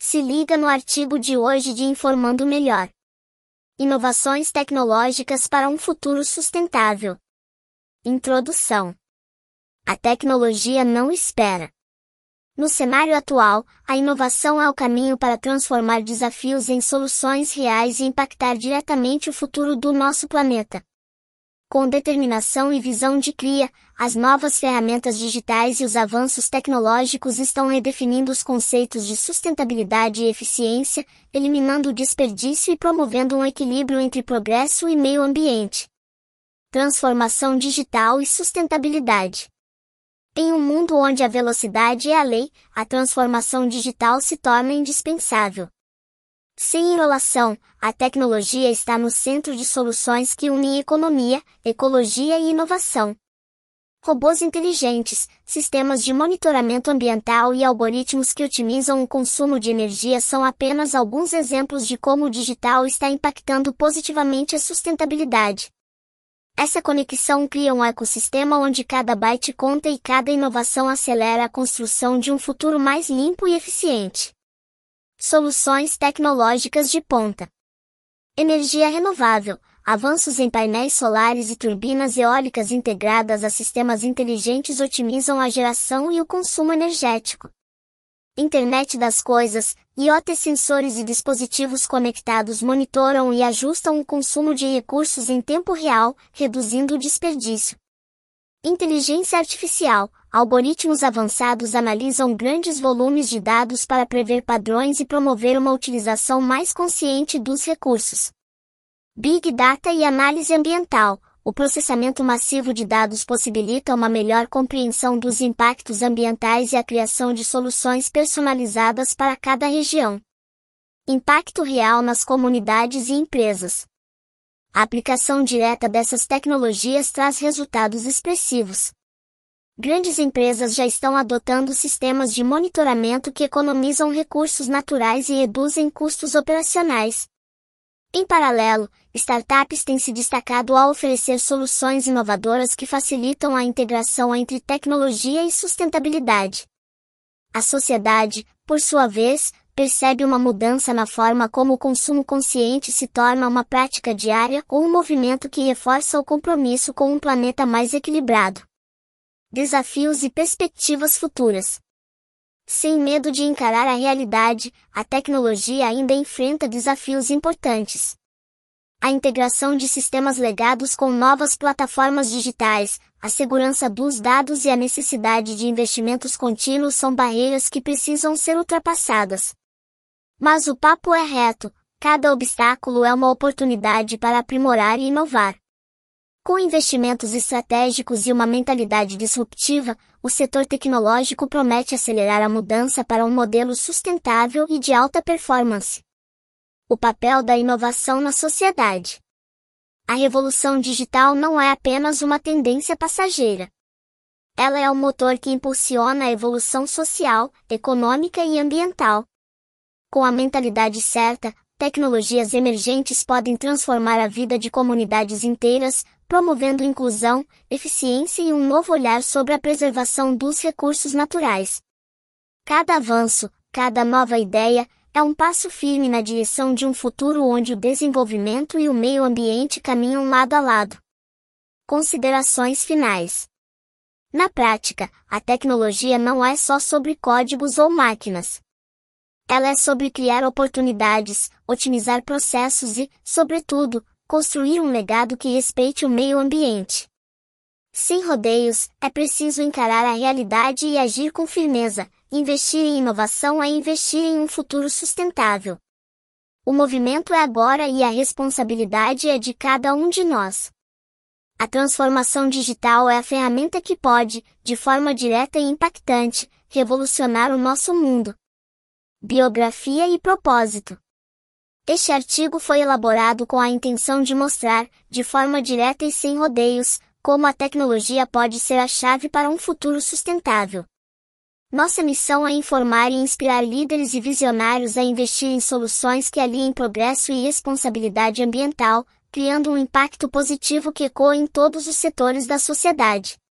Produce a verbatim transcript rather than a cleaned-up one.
Se liga no artigo de hoje de Informando Melhor. Inovações tecnológicas para um futuro sustentável. Introdução. A tecnologia não espera. No cenário atual, a inovação é o caminho para transformar desafios em soluções reais e impactar diretamente o futuro do nosso planeta. Com determinação e visão de cria, as novas ferramentas digitais e os avanços tecnológicos estão redefinindo os conceitos de sustentabilidade e eficiência, eliminando o desperdício e promovendo um equilíbrio entre progresso e meio ambiente. Transformação digital e sustentabilidade. Em um mundo onde a velocidade é a lei, a transformação digital se torna indispensável. Sem enrolação, a tecnologia está no centro de soluções que unem economia, ecologia e inovação. Robôs inteligentes, sistemas de monitoramento ambiental e algoritmos que otimizam o consumo de energia são apenas alguns exemplos de como o digital está impactando positivamente a sustentabilidade. Essa conexão cria um ecossistema onde cada byte conta e cada inovação acelera a construção de um futuro mais limpo e eficiente. Soluções tecnológicas de ponta. Energia renovável, avanços em painéis solares e turbinas eólicas integradas a sistemas inteligentes otimizam a geração e o consumo energético. Internet das coisas, IoT sensores e dispositivos conectados monitoram e ajustam o consumo de recursos em tempo real, reduzindo o desperdício. Inteligência artificial, algoritmos avançados analisam grandes volumes de dados para prever padrões e promover uma utilização mais consciente dos recursos. Big Data e análise ambiental, o processamento massivo de dados possibilita uma melhor compreensão dos impactos ambientais e a criação de soluções personalizadas para cada região. Impacto real nas comunidades e empresas. A aplicação direta dessas tecnologias traz resultados expressivos. Grandes empresas já estão adotando sistemas de monitoramento que economizam recursos naturais e reduzem custos operacionais. Em paralelo, startups têm se destacado ao oferecer soluções inovadoras que facilitam a integração entre tecnologia e sustentabilidade. A sociedade, por sua vez, percebe uma mudança na forma como o consumo consciente se torna uma prática diária ou um movimento que reforça o compromisso com um planeta mais equilibrado. Desafios e perspectivas futuras. Sem medo de encarar a realidade, a tecnologia ainda enfrenta desafios importantes. A integração de sistemas legados com novas plataformas digitais, a segurança dos dados e a necessidade de investimentos contínuos são barreiras que precisam ser ultrapassadas. Mas o papo é reto, cada obstáculo é uma oportunidade para aprimorar e inovar. Com investimentos estratégicos e uma mentalidade disruptiva, o setor tecnológico promete acelerar a mudança para um modelo sustentável e de alta performance. O papel da inovação na sociedade. A revolução digital não é apenas uma tendência passageira. Ela é o motor que impulsiona a evolução social, econômica e ambiental. Com a mentalidade certa, tecnologias emergentes podem transformar a vida de comunidades inteiras, promovendo inclusão, eficiência e um novo olhar sobre a preservação dos recursos naturais. Cada avanço, cada nova ideia, é um passo firme na direção de um futuro onde o desenvolvimento e o meio ambiente caminham lado a lado. Considerações finais. Na prática, a tecnologia não é só sobre códigos ou máquinas. Ela é sobre criar oportunidades, otimizar processos e, sobretudo, construir um legado que respeite o meio ambiente. Sem rodeios, é preciso encarar a realidade e agir com firmeza. Investir em inovação é investir em um futuro sustentável. O movimento é agora e a responsabilidade é de cada um de nós. A transformação digital é a ferramenta que pode, de forma direta e impactante, revolucionar o nosso mundo. Biografia e propósito. Este artigo foi elaborado com a intenção de mostrar, de forma direta e sem rodeios, como a tecnologia pode ser a chave para um futuro sustentável. Nossa missão é informar e inspirar líderes e visionários a investir em soluções que aliem progresso e responsabilidade ambiental, criando um impacto positivo que ecoe em todos os setores da sociedade.